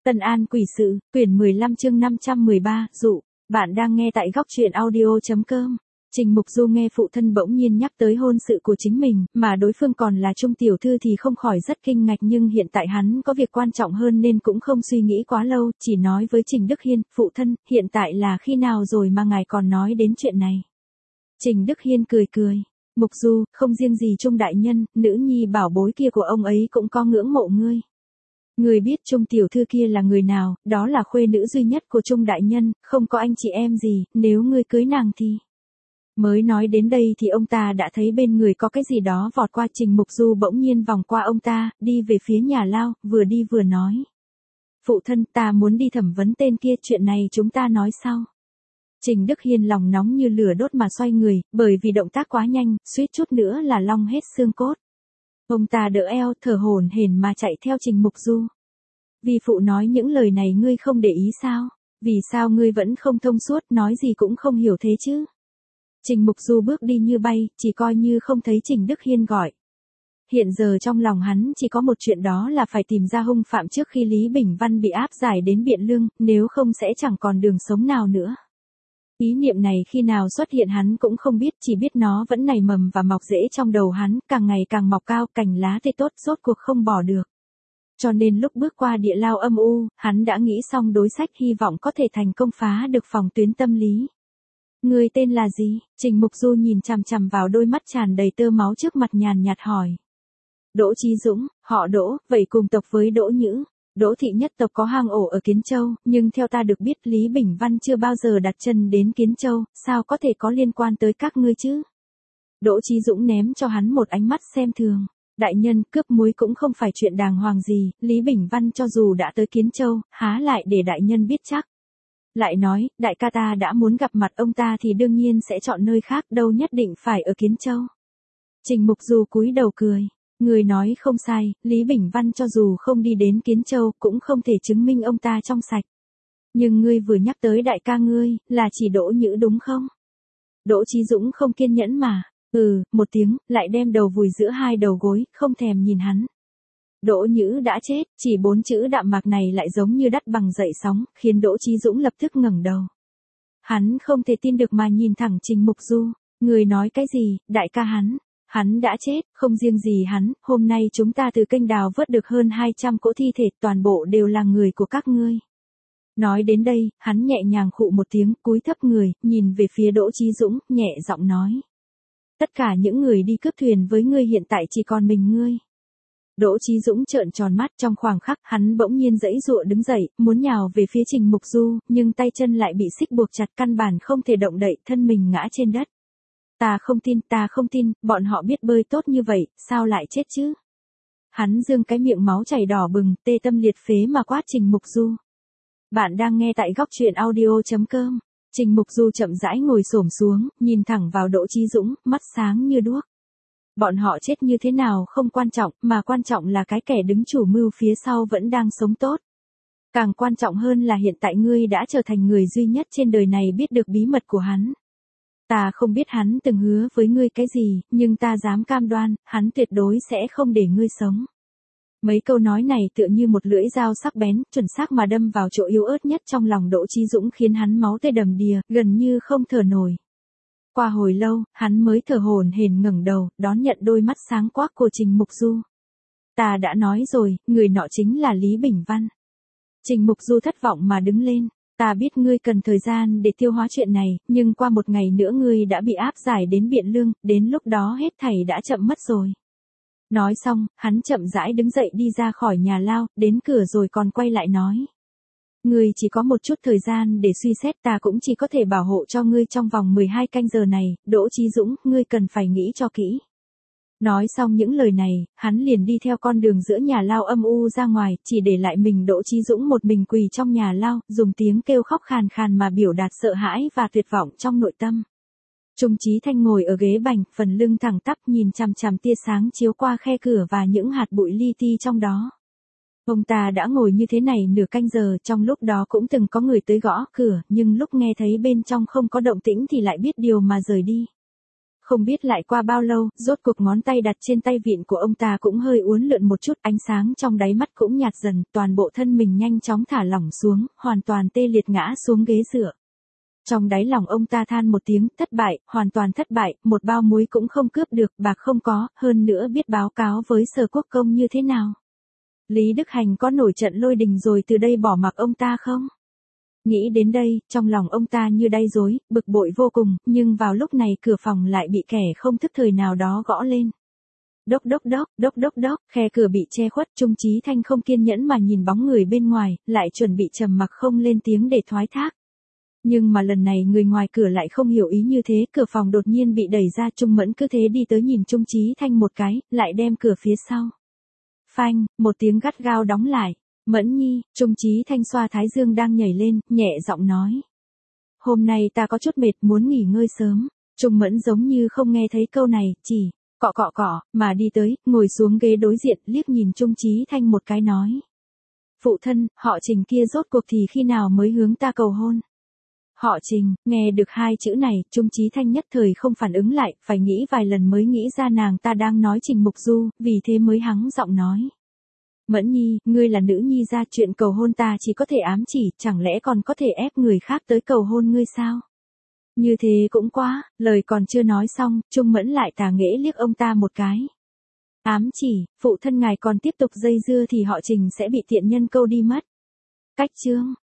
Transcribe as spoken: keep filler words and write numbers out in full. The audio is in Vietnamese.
Tân An Quỷ Sự, quyển mười lăm chương năm trăm mười ba, dụ, bạn đang nghe tại góc truyện audio.com. Trình Mục Du nghe phụ thân bỗng nhiên nhắc tới hôn sự của chính mình, mà đối phương còn là Trung tiểu thư thì không khỏi rất kinh ngạc, nhưng hiện tại hắn có việc quan trọng hơn nên cũng không suy nghĩ quá lâu, chỉ nói với Trình Đức Hiên, phụ thân, hiện tại là khi nào rồi mà ngài còn nói đến chuyện này. Trình Đức Hiên cười cười, Mục Du, không riêng gì Trung đại nhân, nữ nhi bảo bối kia của ông ấy cũng có ngưỡng mộ ngươi. Người biết Trung tiểu thư kia là người nào, đó là khuê nữ duy nhất của Trung đại nhân, không có anh chị em gì, nếu ngươi cưới nàng thì... Mới nói đến đây thì ông ta đã thấy bên người có cái gì đó vọt qua. Trình Mục Du bỗng nhiên vòng qua ông ta, đi về phía nhà lao, vừa đi vừa nói. Phụ thân, ta muốn đi thẩm vấn tên kia, chuyện này chúng ta nói sau. Trình Đức Hiên lòng nóng như lửa đốt mà xoay người, bởi vì động tác quá nhanh, suýt chút nữa là long hết xương cốt. Ông ta đỡ eo, thở hổn hển mà chạy theo Trình Mục Du. Vì phụ nói những lời này ngươi không để ý sao? Vì sao ngươi vẫn không thông suốt, nói gì cũng không hiểu thế chứ? Trình Mục Du bước đi như bay, chỉ coi như không thấy Trình Đức Hiên gọi. Hiện giờ trong lòng hắn chỉ có một chuyện, đó là phải tìm ra hung phạm trước khi Lý Bình Văn bị áp giải đến Biện Lương, nếu không sẽ chẳng còn đường sống nào nữa. Ý niệm này khi nào xuất hiện hắn cũng không biết, chỉ biết nó vẫn nảy mầm và mọc rễ trong đầu hắn, càng ngày càng mọc cao, cành lá tươi tốt, rốt cuộc không bỏ được. Cho nên lúc bước qua địa lao âm u, hắn đã nghĩ xong đối sách, hy vọng có thể thành công phá được phòng tuyến tâm lý. Người tên là gì? Trình Mục Du nhìn chằm chằm vào đôi mắt tràn đầy tơ máu trước mặt, nhàn nhạt hỏi. Đỗ Chí Dũng, họ Đỗ, vậy cùng tộc với Đỗ Nhữ. Đỗ thị nhất tộc có hang ổ ở Kiến Châu, nhưng theo ta được biết Lý Bình Văn chưa bao giờ đặt chân đến Kiến Châu, sao có thể có liên quan tới các ngươi chứ? Đỗ Chí Dũng ném cho hắn một ánh mắt xem thường. Đại nhân, cướp muối cũng không phải chuyện đàng hoàng gì, Lý Bình Văn cho dù đã tới Kiến Châu, há lại để đại nhân biết chắc. Lại nói, đại ca ta đã muốn gặp mặt ông ta thì đương nhiên sẽ chọn nơi khác, đâu nhất định phải ở Kiến Châu. Trình Mục Du cúi đầu cười. Người nói không sai, Lý Bình Văn cho dù không đi đến Kiến Châu cũng không thể chứng minh ông ta trong sạch. Nhưng ngươi vừa nhắc tới đại ca ngươi, là chỉ Đỗ Nhữ đúng không? Đỗ Chí Dũng không kiên nhẫn mà. Ừ, một tiếng, lại đem đầu vùi giữa hai đầu gối, không thèm nhìn hắn. Đỗ Nhữ đã chết, chỉ bốn chữ đạm mạc này lại giống như đắt bằng dậy sóng, khiến Đỗ Chí Dũng lập tức ngẩng đầu. Hắn không thể tin được mà nhìn thẳng Trình Mục Du. Người nói cái gì, đại ca hắn? Hắn đã chết, không riêng gì hắn, hôm nay chúng ta từ kênh đào vớt được hơn hai trăm cỗ thi thể, toàn bộ đều là người của các ngươi. Nói đến đây, hắn nhẹ nhàng khụ một tiếng, cúi thấp người, nhìn về phía Đỗ Chí Dũng, nhẹ giọng nói. Tất cả những người đi cướp thuyền với ngươi hiện tại chỉ còn mình ngươi. Đỗ Chí Dũng trợn tròn mắt, trong khoảng khắc, hắn bỗng nhiên giãy giụa đứng dậy, muốn nhào về phía Trình Mục Du, nhưng tay chân lại bị xích buộc chặt, căn bản không thể động đậy, thân mình ngã trên đất. Ta không tin, ta không tin, bọn họ biết bơi tốt như vậy, sao lại chết chứ? Hắn giương cái miệng máu chảy đỏ bừng, tê tâm liệt phế mà quát Trình Mục Du. Bạn đang nghe tại góc truyện audio.com. Trình Mục Du chậm rãi ngồi xổm xuống, nhìn thẳng vào Đỗ Chí Dũng, mắt sáng như đuốc. Bọn họ chết như thế nào không quan trọng, mà quan trọng là cái kẻ đứng chủ mưu phía sau vẫn đang sống tốt. Càng quan trọng hơn là hiện tại ngươi đã trở thành người duy nhất trên đời này biết được bí mật của hắn. Ta không biết hắn từng hứa với ngươi cái gì, nhưng ta dám cam đoan, hắn tuyệt đối sẽ không để ngươi sống. Mấy câu nói này tựa như một lưỡi dao sắc bén, chuẩn xác mà đâm vào chỗ yếu ớt nhất trong lòng Đỗ Chí Dũng, khiến hắn máu tươi đầm đìa, gần như không thở nổi. Qua hồi lâu, hắn mới thở hổn hển ngẩng đầu, đón nhận đôi mắt sáng quắc của Trình Mục Du. Ta đã nói rồi, người nọ chính là Lý Bình Văn. Trình Mục Du thất vọng mà đứng lên. Ta biết ngươi cần thời gian để tiêu hóa chuyện này, nhưng qua một ngày nữa ngươi đã bị áp giải đến Biện Lương, đến lúc đó hết thảy đã chậm mất rồi. Nói xong, hắn chậm rãi đứng dậy đi ra khỏi nhà lao, đến cửa rồi còn quay lại nói. Ngươi chỉ có một chút thời gian để suy xét, ta cũng chỉ có thể bảo hộ cho ngươi trong vòng mười hai canh giờ này, Đỗ Chí Dũng, ngươi cần phải nghĩ cho kỹ. Nói xong những lời này, hắn liền đi theo con đường giữa nhà lao âm u ra ngoài, chỉ để lại mình Đỗ Chí Dũng một mình quỳ trong nhà lao, dùng tiếng kêu khóc khàn khàn mà biểu đạt sợ hãi và tuyệt vọng trong nội tâm. Trung Chí Thanh ngồi ở ghế bành, phần lưng thẳng tắp, nhìn chằm chằm tia sáng chiếu qua khe cửa và những hạt bụi li ti trong đó. Ông ta đã ngồi như thế này nửa canh giờ, trong lúc đó cũng từng có người tới gõ cửa, nhưng lúc nghe thấy bên trong không có động tĩnh thì lại biết điều mà rời đi. Không biết lại qua bao lâu, rốt cuộc ngón tay đặt trên tay vịn của ông ta cũng hơi uốn lượn một chút, ánh sáng trong đáy mắt cũng nhạt dần, toàn bộ thân mình nhanh chóng thả lỏng xuống, hoàn toàn tê liệt ngã xuống ghế dựa. Trong đáy lòng ông ta than một tiếng, thất bại, hoàn toàn thất bại, một bao muối cũng không cướp được, bạc không có, hơn nữa biết báo cáo với Sở Quốc công như thế nào. Lý Đức Hành có nổi trận lôi đình rồi từ đây bỏ mặc ông ta không? Nghĩ đến đây, trong lòng ông ta như đay dối, bực bội vô cùng, nhưng vào lúc này cửa phòng lại bị kẻ không thức thời nào đó gõ lên. Đốc đốc đốc, đốc đốc đốc, khe cửa bị che khuất, Trung Chí Thanh không kiên nhẫn mà nhìn bóng người bên ngoài, lại chuẩn bị trầm mặc không lên tiếng để thoái thác. Nhưng mà lần này người ngoài cửa lại không hiểu ý như thế, cửa phòng đột nhiên bị đẩy ra, Trung Mẫn cứ thế đi tới nhìn Trung Chí Thanh một cái, lại đem cửa phía sau. Phanh, một tiếng gắt gao đóng lại. Mẫn Nhi, Trung Chí Thanh xoa thái dương đang nhảy lên, nhẹ giọng nói. Hôm nay ta có chút mệt, muốn nghỉ ngơi sớm. Trung Mẫn giống như không nghe thấy câu này, chỉ cọ cọ cọ, mà đi tới, ngồi xuống ghế đối diện, liếc nhìn Trung Chí Thanh một cái nói. Phụ thân, họ Trình kia rốt cuộc thì khi nào mới hướng ta cầu hôn? Họ Trình, nghe được hai chữ này, Trung Chí Thanh nhất thời không phản ứng lại, phải nghĩ vài lần mới nghĩ ra nàng ta đang nói Trình Mục Du, vì thế mới hắng giọng nói. Mẫn Nhi, ngươi là nữ nhi gia, chuyện cầu hôn ta chỉ có thể ám chỉ, chẳng lẽ còn có thể ép người khác tới cầu hôn ngươi sao? Như thế cũng quá, lời còn chưa nói xong, Trung Mẫn lại tà nghễ liếc ông ta một cái. Ám chỉ, phụ thân ngài còn tiếp tục dây dưa thì họ Trình sẽ bị tiện nhân câu đi mất. Cách chương.